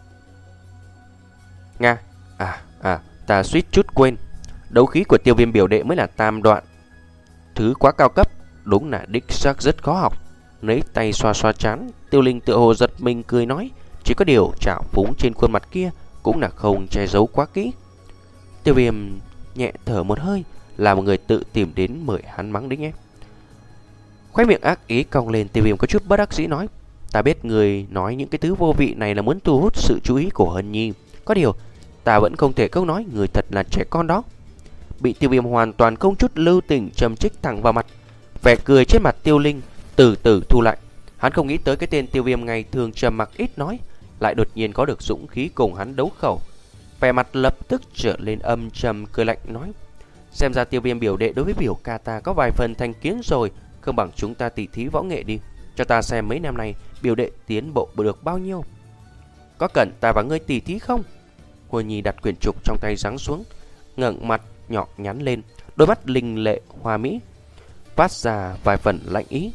Nga, à, à, ta suýt chút quên. Đấu khí của Tiêu Viêm biểu đệ mới là tam đoạn. Thứ quá cao cấp, đúng là đích xác rất khó học. Lấy tay xoa xoa trán, Tiêu Linh tựa hồ giật mình cười nói. Chỉ có điều trào phúng trên khuôn mặt kia cũng là không che giấu quá kỹ. Tiêu Viêm nhẹ thở một hơi, là một người tự tìm đến mời hắn mắng đính em. Khóe miệng ác ý cong lên, Tiêu Viêm có chút bất đắc dĩ nói. Ta biết người nói những cái thứ vô vị này là muốn thu hút sự chú ý của Hân Nhi. Có điều ta vẫn không thể không nói người thật là trẻ con đó. Bị Tiêu Viêm hoàn toàn không chút lưu tình châm chích thẳng vào mặt. Vẻ cười trên mặt Tiêu Linh từ từ thu lại. Hắn không nghĩ tới cái tên Tiêu Viêm ngày thường trầm mặc ít nói lại đột nhiên có được dũng khí cùng hắn đấu khẩu. Vẻ mặt lập tức trở lên âm trầm, cười lạnh nói. Xem ra Tiêu Viêm biểu đệ đối với biểu ca ta có vài phần thành kiến rồi. Không bằng chúng ta tỉ thí võ nghệ đi, cho ta xem mấy năm nay biểu đệ tiến bộ được bao nhiêu. Có cần ta và ngươi tỉ thí không? Huân Nhi đặt quyển trục trong tay giáng xuống, ngẩng mặt nhỏ nhắn lên, đôi mắt linh lệ hoa mỹ phát ra vài phần lạnh ý.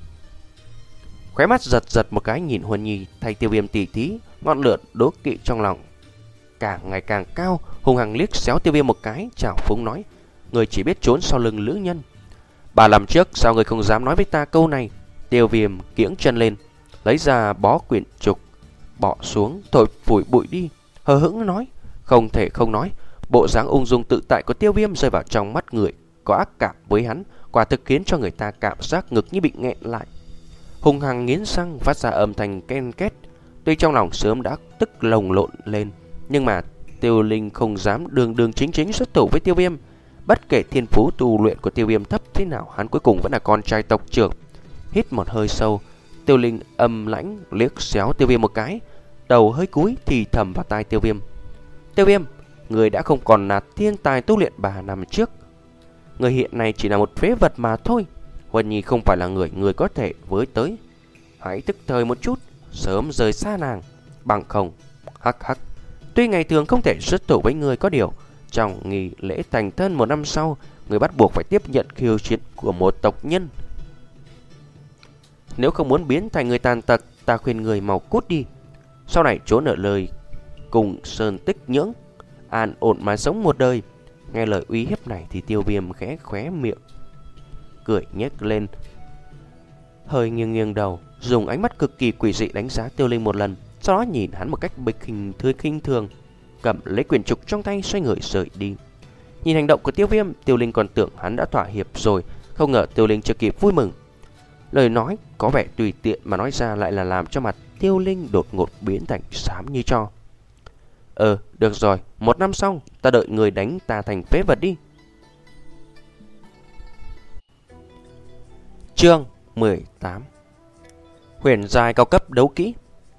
Khóe mắt giật giật một cái nhìn Huân Nhi thay Tiêu Viêm tỉ thí, ngọn lửa đố kỵ trong lòng càng ngày càng cao, hung hăng liếc xéo Tiêu Viêm một cái, chào phúng nói. Người chỉ biết trốn sau lưng lữ nhân. Bà làm trước, sao người không dám nói với ta câu này? Tiêu Viêm kiễng chân lên, lấy ra bó quyển trục, bỏ xuống, thổi phủi bụi đi, hờ hững nói. Không thể không nói, bộ dáng ung dung tự tại của Tiêu Viêm rơi vào trong mắt người có ác cảm với hắn, quả thực khiến cho người ta cảm giác ngực như bị nghẹn lại. Hung hăng nghiến răng phát ra âm thanh ken két. Tuy trong lòng sớm đã tức lồng lộn lên, nhưng mà Tiêu Linh không dám đường đường chính chính xuất thủ với Tiêu Viêm. Bất kể thiên phú tu luyện của Tiêu Viêm thấp thế nào, hắn cuối cùng vẫn là con trai tộc trưởng. Hít một hơi sâu, Tiêu Linh âm lãnh liếc xéo Tiêu Viêm một cái, đầu hơi cúi thì thầm vào tai Tiêu Viêm. Tiêu Viêm, người đã không còn là thiên tài tu luyện ba năm trước. Người hiện nay chỉ là một phế vật mà thôi. Huân Nhi không phải là người người có thể với tới. Hãy tức thời một chút, sớm rời xa nàng. Bằng không, hắc hắc. Tuy ngày thường không thể xuất thủ với người, có điều trong nghi lễ thành thân một năm sau, người bắt buộc phải tiếp nhận khiêu chiến của một tộc nhân. Nếu không muốn biến thành người tàn tật, ta khuyên người mau cút đi. Sau này trốn ở lời cùng sơn tích nhưỡng, an ổn mà sống một đời. Nghe lời uy hiếp này thì Tiêu Viêm khẽ khóe miệng, cười nhếch lên, hơi nghiêng nghiêng đầu, dùng ánh mắt cực kỳ quỷ dị đánh giá Tiêu Linh một lần, sau đó nhìn hắn một cách bịch hình thưa khinh thường, cầm lấy quyển trục trong tay xoay người rời đi. Nhìn hành động của Tiêu Viêm, Tiêu Linh còn tưởng hắn đã thỏa hiệp rồi, không ngờ Tiêu Linh chưa kịp vui mừng. Lời nói có vẻ tùy tiện mà nói ra lại là làm cho mặt Tiêu Linh đột ngột biến thành xám như tro. Ờ, được rồi, một năm sau ta đợi người đánh ta thành phế vật đi. Chương mười tám. Huyền giai cao cấp đấu kỹ.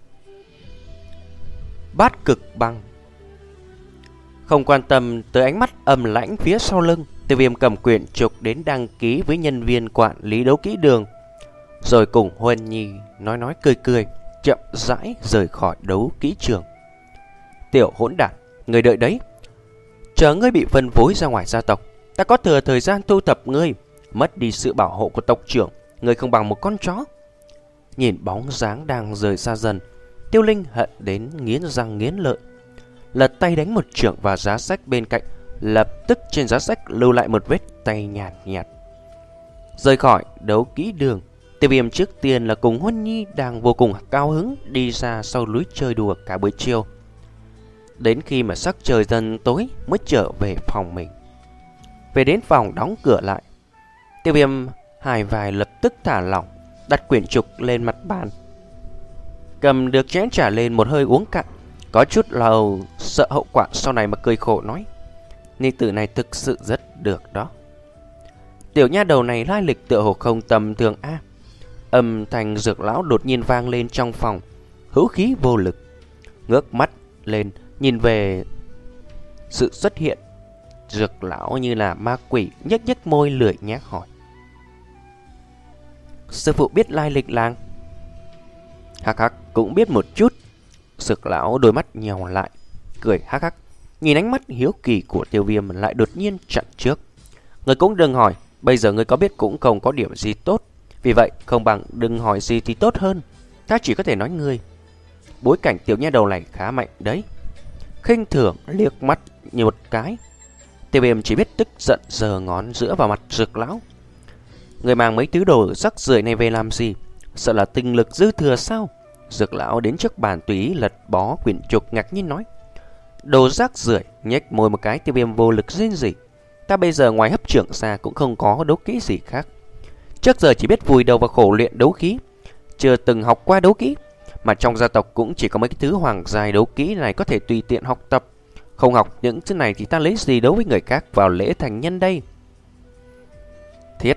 Bát cực băng. Không quan tâm tới ánh mắt âm lãnh phía sau lưng, Tiêu Viêm cầm quyển trục đến đăng ký với nhân viên quản lý đấu kỹ đường, rồi cùng Huân Nhi nói nói cười cười, chậm rãi rời khỏi đấu kỹ trường. Tiểu hỗn đản, người đợi đấy. Chờ ngươi bị phân phối ra ngoài gia tộc, ta có thừa thời gian thu thập ngươi. Mất đi sự bảo hộ của tộc trưởng, ngươi không bằng một con chó. Nhìn bóng dáng đang rời xa dần, Tiêu Linh hận đến nghiến răng nghiến lợi, lật tay đánh một chưởng vào giá sách bên cạnh. Lập tức trên giá sách lưu lại một vết tay nhàn nhạt. Rời khỏi đấu kỹ đường, Tiêu Viêm trước tiên là cùng Huân Nhi đang vô cùng cao hứng đi ra sau núi chơi đùa cả buổi chiều. Đến khi mà sắc trời dần tối mới trở về phòng mình. Về đến phòng đóng cửa lại, Tiêu Viêm hai vai lập tức thả lỏng, đặt quyển trục lên mặt bàn, cầm được chén trà lên một hơi uống cạn, có chút lâu sợ hậu quả sau này mà cười khổ nói: Ni tử này thực sự rất được đó. Tiểu nha đầu này lai lịch tựa hồ không tầm thường a. Âm thanh Dược lão đột nhiên vang lên trong phòng, hữu khí vô lực. Ngước mắt lên nhìn về sự xuất hiện Dược lão như là ma quỷ, nhếch nhếch môi lười nhác hỏi: Sư phụ biết lai lịch làng? Hắc hắc, cũng biết một chút. Dược lão đôi mắt nhèo lại, cười hắc hắc, nhìn ánh mắt hiếu kỳ của Tiêu Viêm lại đột nhiên chặn trước. Người cũng đừng hỏi, bây giờ người có biết cũng không có điểm gì tốt. Vì vậy không bằng đừng hỏi gì thì tốt hơn. Ta chỉ có thể nói ngươi, bối cảnh tiểu nha đầu này khá mạnh đấy. Khinh thường liếc mắt như một cái, Tiêu Viêm chỉ biết tức giận giơ ngón giữa vào mặt Dược lão. Người mang mấy thứ đồ rắc rưởi này về làm gì? Sợ là tinh lực dư thừa sao? Dược lão đến trước bàn tùy ý lật bó quyển trục, ngạc nhiên nói: Đồ rác rưởi. Nhếch môi một cái, Tiêu Viêm vô lực rên rỉ: Ta bây giờ ngoài hấp trưởng ra cũng không có đấu kỹ gì khác. Trước giờ chỉ biết vùi đầu vào khổ luyện đấu kỹ, chưa từng học qua đấu kỹ. Mà trong gia tộc cũng chỉ có mấy cái thứ hoàng giai đấu kỹ này có thể tùy tiện học tập. Không học những thứ này thì ta lấy gì đấu với người khác vào lễ thành nhân đây? Thiết,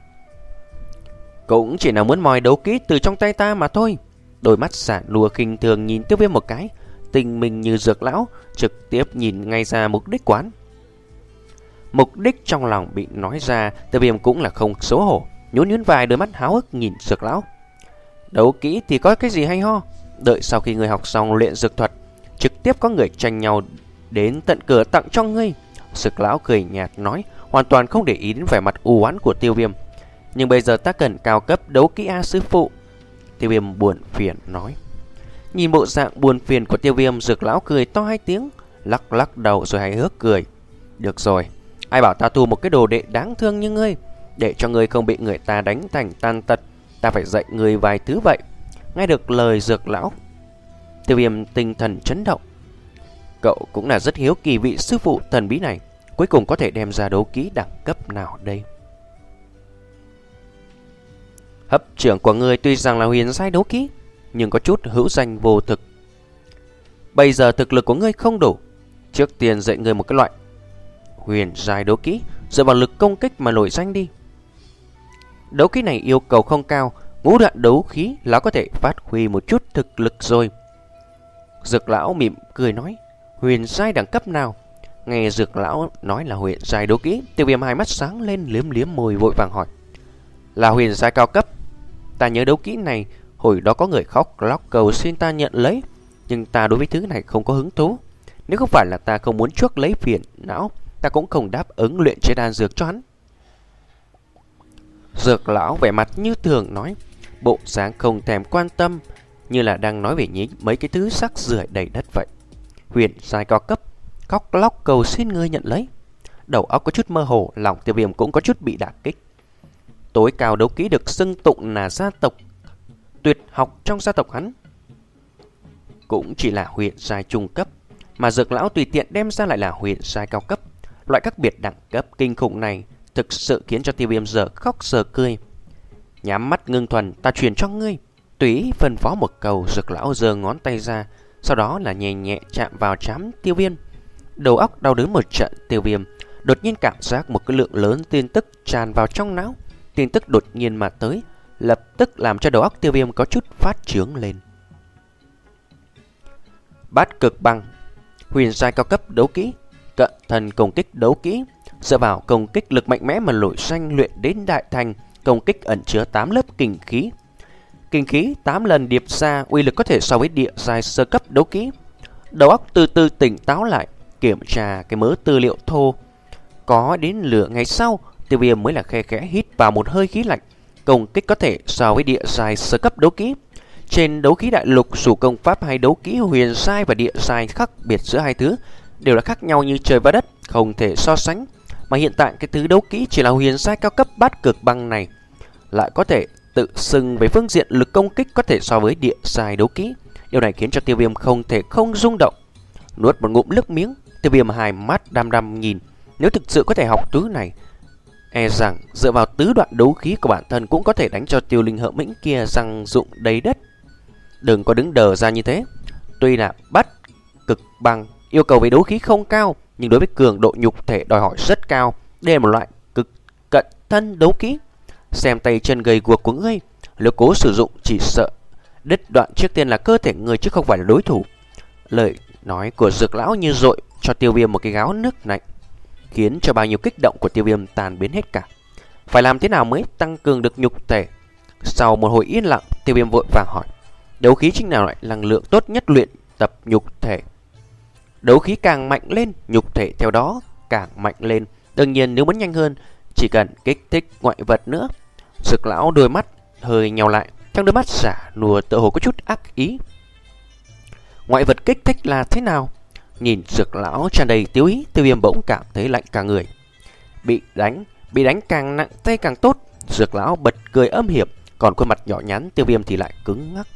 cũng chỉ là muốn moi đấu kỹ từ trong tay ta mà thôi. Đôi mắt giản lùa khinh thường nhìn Tiêu Viêm một cái, tình mình như Dược lão trực tiếp nhìn ngay ra mục đích quán. Mục đích trong lòng bị nói ra, Tiêu Viêm cũng là không xấu hổ, nhún nhún vai, đôi mắt háo hức nhìn Dược lão. Đấu kỹ thì có cái gì hay ho? Đợi sau khi người học xong luyện dược thuật, trực tiếp có người tranh nhau đến tận cửa tặng cho ngươi. Dược lão cười nhạt nói, hoàn toàn không để ý đến vẻ mặt u uất của Tiêu Viêm. Nhưng bây giờ ta cần cao cấp đấu kỹ a sư phụ. Tiêu Viêm buồn phiền nói. Nhìn bộ dạng buồn phiền của Tiêu Viêm, Dược lão cười to hai tiếng, lắc lắc đầu rồi hài hước cười. Được rồi, ai bảo ta thu một cái đồ đệ đáng thương như ngươi, để cho ngươi không bị người ta đánh thành tan tật. Ta phải dạy ngươi vài thứ vậy. Nghe được lời Dược lão, Tiêu Viêm tinh thần chấn động. Cậu cũng là rất hiếu kỳ vị sư phụ thần bí này cuối cùng có thể đem ra đấu kỹ đẳng cấp nào đây. Hấp trưởng của ngươi tuy rằng là huyền giai đấu kỹ, nhưng có chút hữu danh vô thực. Bây giờ thực lực của ngươi không đủ, trước tiên dạy ngươi một cái loại huyền giai đấu kỹ dựa vào lực công kích mà nổi danh đi. Đấu kỹ này yêu cầu không cao, ngũ đoạn đấu khí là có thể phát huy một chút thực lực rồi. Dược lão mỉm cười nói, huyền giai đẳng cấp nào? Nghe Dược lão nói là huyền giai đấu kỹ, Tiêu Viêm hai mắt sáng lên, liếm liếm môi vội vàng hỏi, là huyền giai cao cấp. Ta nhớ đấu kỹ này hồi đó có người khóc lóc cầu xin ta nhận lấy, nhưng ta đối với thứ này không có hứng thú. Nếu không phải là ta không muốn chuốc lấy phiền não, ta cũng không đáp ứng luyện chế đan dược cho hắn. Dược lão vẻ mặt như thường nói, bộ dáng không thèm quan tâm, như là đang nói về nhí mấy cái thứ rác rưởi đầy đất vậy. Huyền giai cao cấp, khóc lóc cầu xin ngươi nhận lấy. Đầu óc có chút mơ hồ, lòng Tiêu Viêm cũng có chút bị đả kích. Tối cao đấu kỹ được xưng tụng là gia tộc tuyệt học trong gia tộc hắn cũng chỉ là huyền giai trung cấp, mà Dược lão tùy tiện đem ra lại là huyền giai cao cấp. Loại các biệt đẳng cấp kinh khủng này thực sự khiến cho Tiêu Viêm giờ khóc giờ cười. Nhắm mắt ngưng thuần, ta truyền cho ngươi. Tùy phân phó một câu, Dược lão giơ ngón tay ra, sau đó là nhẹ nhẹ chạm vào trán Tiêu Viêm. Đầu óc đau đớn một trận, Tiêu Viêm đột nhiên cảm giác một cái lượng lớn tin tức tràn vào trong não. Tin tức đột nhiên mà tới, lập tức làm cho đầu óc Tiêu Viêm có chút phát trướng lên. Bát cực băng, huyền giai cao cấp đấu kỹ, cận thần công kích đấu kỹ, dựa vào công kích lực mạnh mẽ mà nổi danh luyện đến đại thành. Công kích ẩn chứa tám lớp kinh khí, kinh khí tám lần điệp ra, uy lực có thể so với địa giai sơ cấp đấu kỹ. Đầu óc từ từ tỉnh táo lại, kiểm tra cái mớ tư liệu thô. Có đến lửa ngày sau, Tiêu Viêm mới là khe khẽ hít vào một hơi khí lạnh. Công kích có thể so với địa giai sơ cấp đấu kỹ. Trên đấu khí đại lục, dù công pháp hay đấu kỹ huyền giai và địa giai khác biệt giữa hai thứ đều là khác nhau như trời và đất, không thể so sánh. Mà hiện tại cái thứ đấu kỹ chỉ là huyền giai cao cấp bát cực băng này lại có thể tự xưng về phương diện lực công kích có thể so với địa giai đấu kỹ. Điều này khiến cho Tiêu Viêm không thể không rung động. Nuốt một ngụm nước miếng, Tiêu Viêm hai mắt đăm đăm nhìn. Nếu thực sự có thể học thứ này, e rằng dựa vào tứ đoạn đấu khí của bản thân cũng có thể đánh cho Tiêu Linh Hợp Mĩnh kia răng rụng đầy đất. Đừng có đứng đờ ra như thế. Tuy là bắt cực bằng, yêu cầu về đấu khí không cao, nhưng đối với cường độ nhục thể đòi hỏi rất cao. Đây là một loại cực cận thân đấu kỹ. Xem tay chân gầy guộc của ngươi, nếu cố sử dụng chỉ sợ đứt đoạn trước tiên là cơ thể người chứ không phải là đối thủ. Lời nói của Dược lão như dội cho Tiêu Viêm một cái gáo nước lạnh, khiến cho bao nhiêu kích động của Tiêu Viêm tan biến hết cả. Phải làm thế nào mới tăng cường được nhục thể? Sau một hồi yên lặng, Tiêu Viêm vội vàng hỏi: đấu khí chính là loại năng lượng tốt nhất luyện tập nhục thể. Đấu khí càng mạnh lên, nhục thể theo đó càng mạnh lên. Đương nhiên nếu muốn nhanh hơn, chỉ cần kích thích ngoại vật nữa. Dược lão đôi mắt hơi nheo lại, trong đôi mắt giả nùa tựa hồ có chút ác ý. Ngoại vật kích thích là thế nào? Nhìn Dược lão tràn đầy tiêu ý, Tiêu Viêm bỗng cảm thấy lạnh cả người. Bị đánh, bị đánh càng nặng tay càng tốt. Dược lão bật cười âm hiểm, còn khuôn mặt nhỏ nhắn Tiêu Viêm thì lại cứng ngắc.